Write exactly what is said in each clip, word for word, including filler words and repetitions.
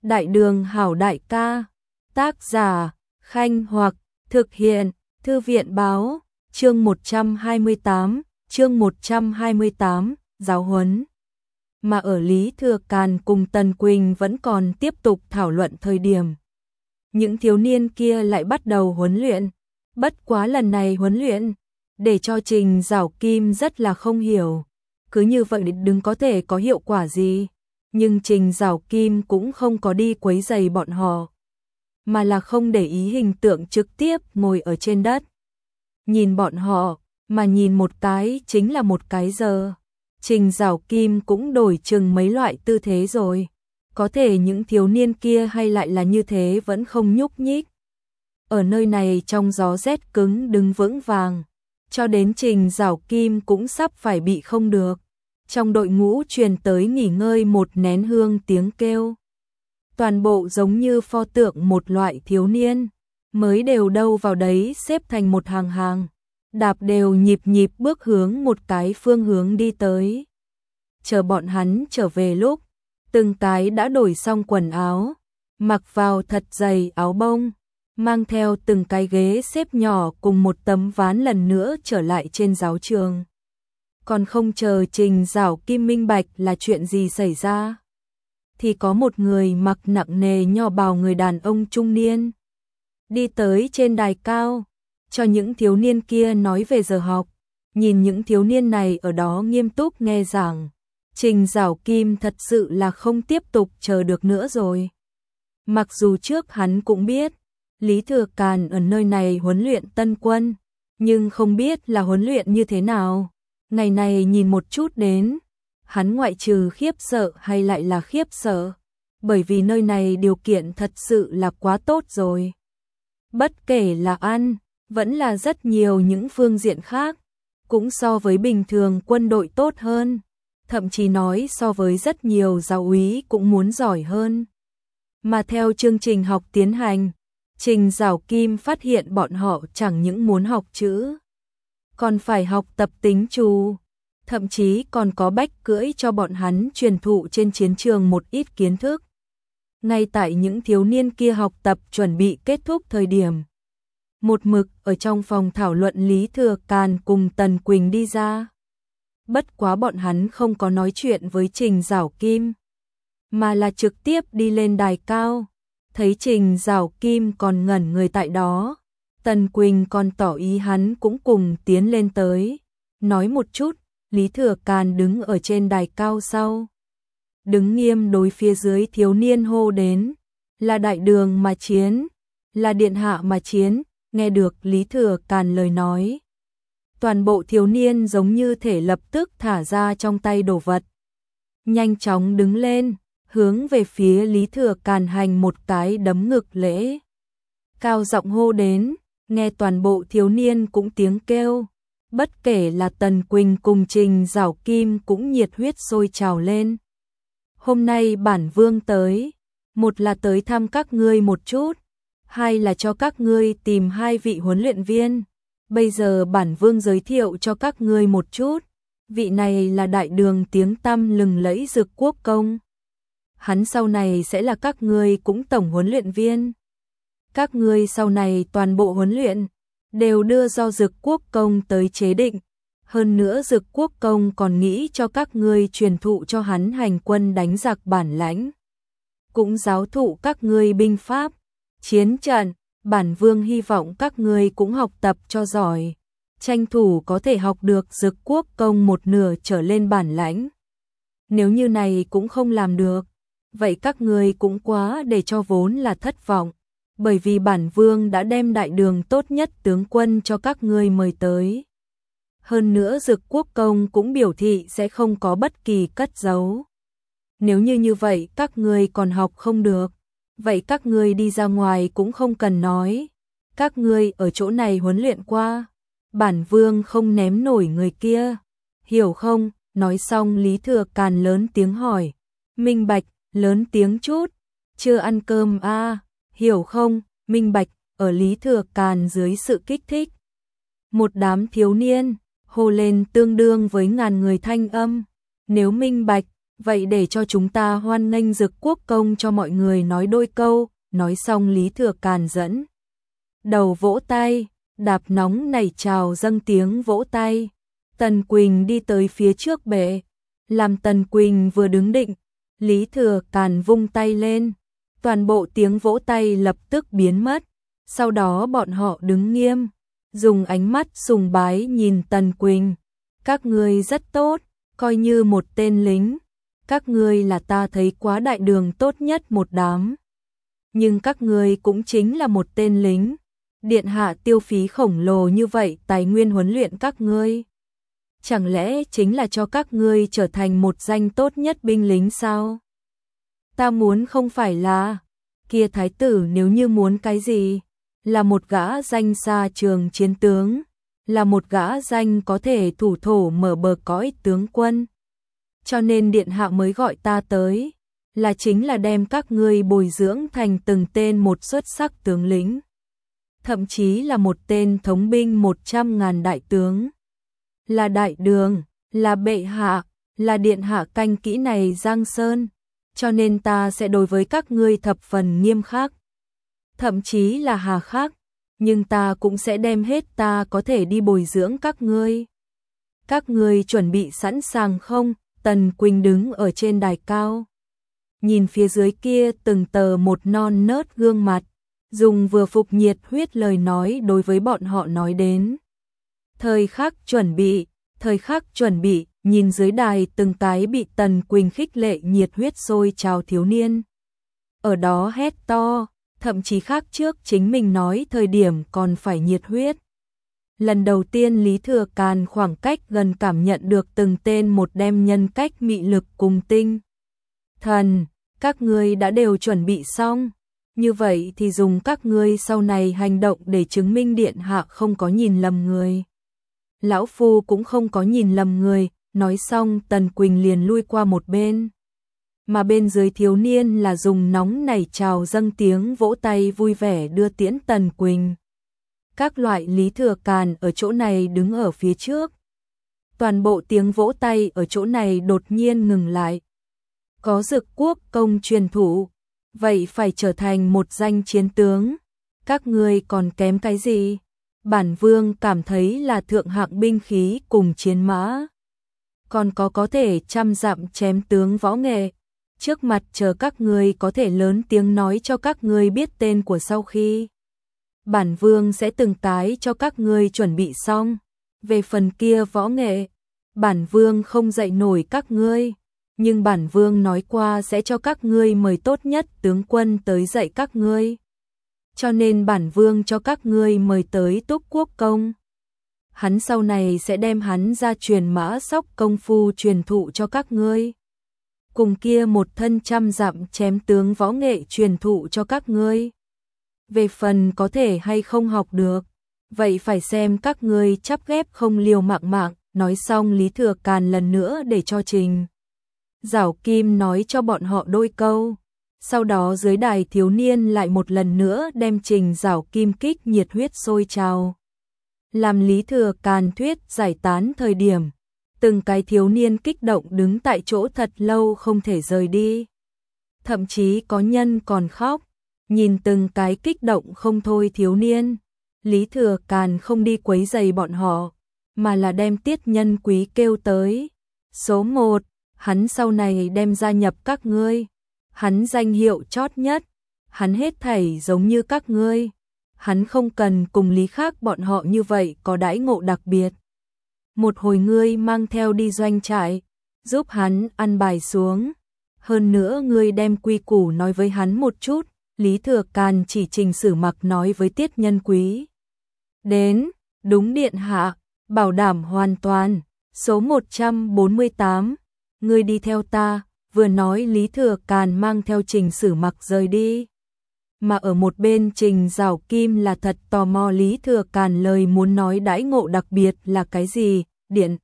Đại đường hảo đại ca, tác giả, Khanh Hoặc, thực hiện, Thư viện báo, chương một trăm hai mươi tám, chương một trăm hai mươi tám, giáo huấn. Mà ở Lý Thừa Càn cùng Tần Quỳnh vẫn còn tiếp tục thảo luận thời điểm. Những thiếu niên kia lại bắt đầu huấn luyện, bất quá lần này huấn luyện, để cho Trình Giảo Kim rất là không hiểu. Cứ như vậy đừng có thể có hiệu quả gì. Nhưng Trình Giảo Kim cũng không có đi quấy rầy bọn họ, mà là không để ý hình tượng trực tiếp ngồi ở trên đất. Nhìn bọn họ, mà nhìn một cái chính là một cái giờ. Trình Giảo Kim cũng đổi chừng mấy loại tư thế rồi. Có thể những thiếu niên kia hay lại là như thế vẫn không nhúc nhích. Ở nơi này trong gió rét cứng đứng vững vàng, cho đến Trình Giảo Kim cũng sắp phải bị không được. Trong đội ngũ truyền tới nghỉ ngơi một nén hương tiếng kêu. Toàn bộ giống như pho tượng một loại thiếu niên, mới đều đâu vào đấy xếp thành một hàng hàng, đạp đều nhịp nhịp bước hướng một cái phương hướng đi tới. Chờ bọn hắn trở về lúc, từng cái đã đổi xong quần áo, mặc vào thật dày áo bông, mang theo từng cái ghế xếp nhỏ cùng một tấm ván lần nữa trở lại trên giáo trường. Còn không chờ Trình Giảo Kim minh bạch là chuyện gì xảy ra, thì có một người mặc nặng nề nho bào người đàn ông trung niên đi tới trên đài cao, cho những thiếu niên kia nói về giờ học. Nhìn những thiếu niên này ở đó nghiêm túc nghe giảng, Trình Giảo Kim thật sự là không tiếp tục chờ được nữa rồi. Mặc dù trước hắn cũng biết Lý Thừa Càn ở nơi này huấn luyện tân quân, nhưng không biết là huấn luyện như thế nào. Ngày này nhìn một chút đến, hắn ngoại trừ khiếp sợ hay lại là khiếp sợ, bởi vì nơi này điều kiện thật sự là quá tốt rồi. Bất kể là ăn, vẫn là rất nhiều những phương diện khác, cũng so với bình thường quân đội tốt hơn, thậm chí nói so với rất nhiều giáo úy cũng muốn giỏi hơn. Mà theo chương trình học tiến hành, Trình Giảo Kim phát hiện bọn họ chẳng những muốn học chữ, còn phải học tập tính trù, thậm chí còn có bách cưỡi cho bọn hắn truyền thụ trên chiến trường một ít kiến thức. Ngay tại những thiếu niên kia học tập chuẩn bị kết thúc thời điểm, một mực ở trong phòng thảo luận Lý Thừa Càn cùng Tần Quỳnh đi ra. Bất quá bọn hắn không có nói chuyện với Trình Giảo Kim, mà là trực tiếp đi lên đài cao. Thấy Trình Giảo Kim còn ngẩn người tại đó, Tần Quỳnh còn tỏ ý hắn cũng cùng tiến lên tới, nói một chút. Lý Thừa Càn đứng ở trên đài cao sau, đứng nghiêm đối phía dưới thiếu niên hô đến, là đại đường mà chiến, là điện hạ mà chiến. Nghe được Lý Thừa Càn lời nói, toàn bộ thiếu niên giống như thể lập tức thả ra trong tay đồ vật, nhanh chóng đứng lên, hướng về phía Lý Thừa Càn hành một cái đấm ngực lễ, cao giọng hô đến. Nghe toàn bộ thiếu niên cũng tiếng kêu, bất kể là Tần Quỳnh cùng Trình Giảo Kim cũng nhiệt huyết sôi trào lên. Hôm nay bản vương tới, một là tới thăm các ngươi một chút, hai là cho các ngươi tìm hai vị huấn luyện viên. Bây giờ bản vương giới thiệu cho các ngươi một chút, vị này là đại đường tiếng tăm lừng lẫy Dực Quốc Công. Hắn sau này sẽ là các ngươi cũng tổng huấn luyện viên. Các ngươi sau này toàn bộ huấn luyện đều đưa do Dực Quốc Công tới chế định. Hơn nữa Dực Quốc Công còn nghĩ cho các ngươi truyền thụ cho hắn hành quân đánh giặc bản lãnh, cũng giáo thụ các ngươi binh pháp, chiến trận. Bản vương hy vọng các ngươi cũng học tập cho giỏi, tranh thủ có thể học được Dực Quốc Công một nửa trở lên bản lãnh. Nếu như này cũng không làm được, vậy các ngươi cũng quá để cho vốn là thất vọng. Bởi vì bản vương đã đem đại đường tốt nhất tướng quân cho các ngươi mời tới. Hơn nữa Dực Quốc Công cũng biểu thị sẽ không có bất kỳ cất giấu. Nếu như như vậy các ngươi còn học không được, vậy các ngươi đi ra ngoài cũng không cần nói. Các ngươi ở chỗ này huấn luyện qua, bản vương không ném nổi người kia, hiểu không? Nói xong Lý Thừa Càn lớn tiếng hỏi, minh bạch, lớn tiếng chút, chưa ăn cơm a à? Hiểu không? Minh bạch. Ở Lý Thừa Càn dưới sự kích thích, một đám thiếu niên hô lên tương đương với ngàn người thanh âm. Nếu minh bạch, vậy để cho chúng ta hoan nghênh Dực Quốc công cho mọi người nói đôi câu. Nói xong Lý Thừa Càn dẫn đầu vỗ tay, đạp nóng nảy chào dâng tiếng vỗ tay. Tần Quỳnh đi tới phía trước bệ, làm Tần Quỳnh vừa đứng định, Lý Thừa Càn vung tay lên, toàn bộ tiếng vỗ tay lập tức biến mất. Sau đó bọn họ đứng nghiêm, dùng ánh mắt sùng bái nhìn Tần Quỳnh. Các ngươi rất tốt, coi như một tên lính, các ngươi là ta thấy quá đại đường tốt nhất một đám. Nhưng các ngươi cũng chính là một tên lính, điện hạ tiêu phí khổng lồ như vậy tài nguyên huấn luyện các ngươi. Chẳng lẽ chính là cho các ngươi trở thành một danh tốt nhất binh lính sao? Ta muốn không phải là, kia thái tử nếu như muốn cái gì, là một gã danh xa trường chiến tướng, là một gã danh có thể thủ thổ mở bờ cõi tướng quân. Cho nên điện hạ mới gọi ta tới, là chính là đem các ngươi bồi dưỡng thành từng tên một xuất sắc tướng lĩnh. Thậm chí là một tên thống binh một trăm ngàn đại tướng. Là đại đường, là bệ hạ, là điện hạ canh kỹ này Giang Sơn. Cho nên ta sẽ đối với các ngươi thập phần nghiêm khắc. Thậm chí là hà khắc. Nhưng ta cũng sẽ đem hết ta có thể đi bồi dưỡng các ngươi. Các ngươi chuẩn bị sẵn sàng không? Tần Quỳnh đứng ở trên đài cao, nhìn phía dưới kia từng tờ một non nớt gương mặt, dùng vừa phục nhiệt huyết lời nói đối với bọn họ nói đến. Thời khắc chuẩn bị, thời khắc chuẩn bị, nhìn dưới đài từng cái bị Tần Quỳnh khích lệ nhiệt huyết sôi trào thiếu niên. Ở đó hét to, thậm chí khác trước chính mình nói thời điểm còn phải nhiệt huyết. Lần đầu tiên Lý Thừa Càn khoảng cách gần cảm nhận được từng tên một đem nhân cách mị lực cùng tinh thần. Các ngươi đã đều chuẩn bị xong, như vậy thì dùng các ngươi sau này hành động để chứng minh điện hạ không có nhìn lầm người. Lão Phu cũng không có nhìn lầm người. Nói xong Tần Quỳnh liền lui qua một bên. Mà bên dưới thiếu niên là dùng nóng nảy chào dâng tiếng vỗ tay vui vẻ đưa tiễn Tần Quỳnh. Các loại Lý Thừa Càn ở chỗ này đứng ở phía trước. Toàn bộ tiếng vỗ tay ở chỗ này đột nhiên ngừng lại. Có Dực Quốc công truyền thủ, vậy phải trở thành một danh chiến tướng. Các ngươi còn kém cái gì? Bản vương cảm thấy là thượng hạng binh khí cùng chiến mã. Còn có có thể trăm dặm chém tướng võ nghệ. Trước mặt chờ các ngươi có thể lớn tiếng nói cho các ngươi biết tên của sau khi. Bản vương sẽ từng cái cho các ngươi chuẩn bị xong. Về phần kia võ nghệ, bản vương không dạy nổi các ngươi. Nhưng bản vương nói qua sẽ cho các ngươi mời tốt nhất tướng quân tới dạy các ngươi. Cho nên bản vương cho các ngươi mời tới Túc Quốc công. Hắn sau này sẽ đem hắn ra truyền mã sóc công phu truyền thụ cho các ngươi. Cùng kia một thân trăm dặm chém tướng võ nghệ truyền thụ cho các ngươi. Về phần có thể hay không học được, vậy phải xem các ngươi chắp ghép không liều mạng mạng. Nói xong Lý Thừa Càn lần nữa để cho Trình Giảo Kim nói cho bọn họ đôi câu. Sau đó dưới đài thiếu niên lại một lần nữa đem Trình Giảo Kim kích nhiệt huyết sôi trào. Làm Lý Thừa Càn thuyết giải tán thời điểm, từng cái thiếu niên kích động đứng tại chỗ thật lâu không thể rời đi. Thậm chí có nhân còn khóc, nhìn từng cái kích động không thôi thiếu niên. Lý Thừa Càn không đi quấy rầy bọn họ, mà là đem Tiết Nhân Quý kêu tới. Số một, hắn sau này đem gia nhập các ngươi. Hắn danh hiệu chót nhất, hắn hết thảy giống như các ngươi. Hắn không cần cùng Lý khác bọn họ như vậy có đãi ngộ đặc biệt. Một hồi ngươi mang theo đi doanh trại, giúp hắn ăn bài xuống. Hơn nữa ngươi đem quy củ nói với hắn một chút. Lý Thừa Càn chỉ Trình Sử Mặc nói với Tiết Nhân Quý. Đến, đúng điện hạ, bảo đảm hoàn toàn. Số một trăm bốn mươi tám, ngươi đi theo ta. Vừa nói Lý Thừa Càn mang theo Trình Sử Mặc rời đi. Mà ở một bên Trình Giảo Kim là thật tò mò Lý Thừa Càn lời muốn nói đãi ngộ đặc biệt là cái gì. Điện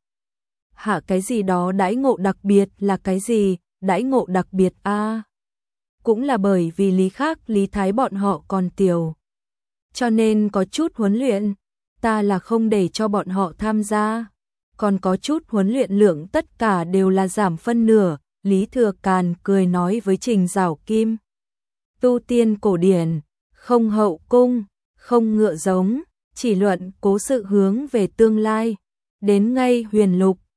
hạ cái gì đó đãi ngộ đặc biệt là cái gì, đãi ngộ đặc biệt a à. Cũng là bởi vì Lý khác Lý Thái bọn họ còn tiểu, cho nên có chút huấn luyện, ta là không để cho bọn họ tham gia. Còn có chút huấn luyện lượng tất cả đều là giảm phân nửa, Lý Thừa Càn cười nói với Trình Giảo Kim. Tu tiên cổ điển, không hậu cung, không ngựa giống, chỉ luận cố sự hướng về tương lai. Đến ngay huyền lục,